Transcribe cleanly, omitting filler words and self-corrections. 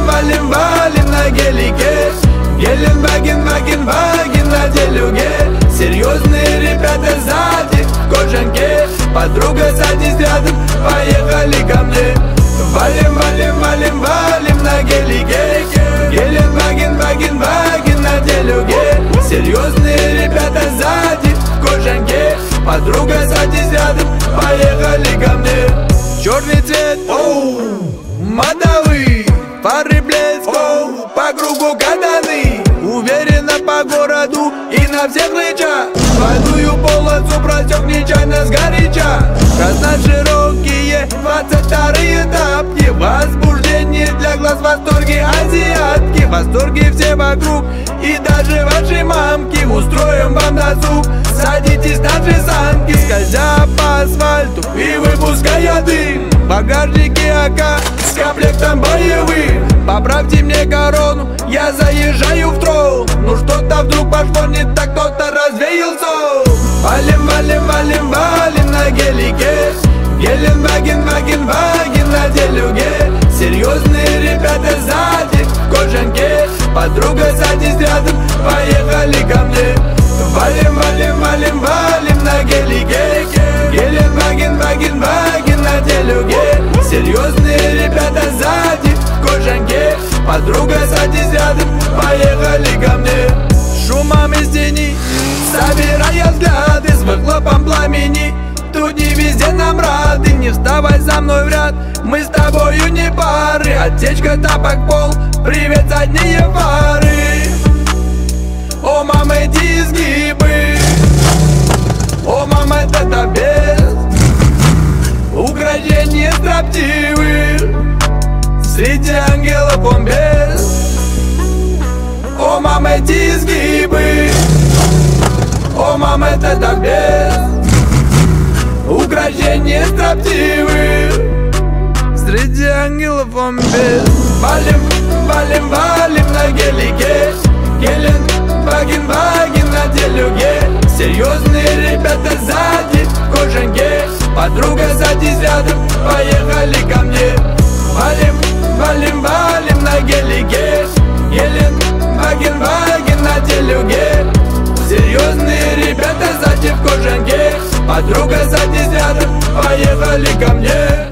валим, валим на гелике. Геленваген, ваген, ваген на делюге. Серьезные ребята сзади в кожанке. Подруга, садись рядом, поехали ко мне. Валим, валим, валим, валим на гелике. Геленваген, ваген, ваген на делюге. Серьезные ребята сзади в кожанке. Подруга, садись рядом, поехали ко мне. Черный цвет, модовый, фары блеск, по кругу катаны. Уверенно по городу и на всех рычаг. Двойную полосу просек нечаянно сгоряча. Красно-широкие 22-й тапки. Возбуждение для глаз, восторги азиатки. Восторги все вокруг и даже ваши мамки. Устроим вам досуг, садитесь на же санки. Скользя по асфальту и выпуская дым. В багажнике АК с комплектом боевым. Поправьте мне корону, я заезжаю в трол. Ну что-то вдруг пошло не так, кто-то развеял сон. Валим, валим, валим, валим на гелике. Геленваген, ваген, ваген на делюге. Серьезные ребята сзади в кожанке. Подруга, садись рядом, поехали ко мне. Валим, валим, валим, валим на гелике. Геленваген, ваген, ваген на делюге. Серьезные ребята сзади в кожанке. Подруга, садись рядом, поехали ко мне. Шумом из тени, собирая взгляды, с выхлопом пламени. Тут не везде нам рады, не вставай за мной в ряд. Мы с тобою не пары, отсечка, тапок, пол. Привет, задние фары. О, мама, эти изгибы. О, мама, это без украшения строптивы. Среди ангелов он без. О, мама, эти изгибы. О, мама, это без украшения строптивы. Среди ангелов он без. Валим, валим, валим на гелике. Геленваген, ваген на делюге. Серьезные ребята сзади в кожанке. Подруга, садись рядом, поехали ко мне. Валим, валим, валим на гелике. Геленваген, ваген на делюге. Серьезные ребята сзади в кожанке. Подруга, садись рядом, поехали ко мне.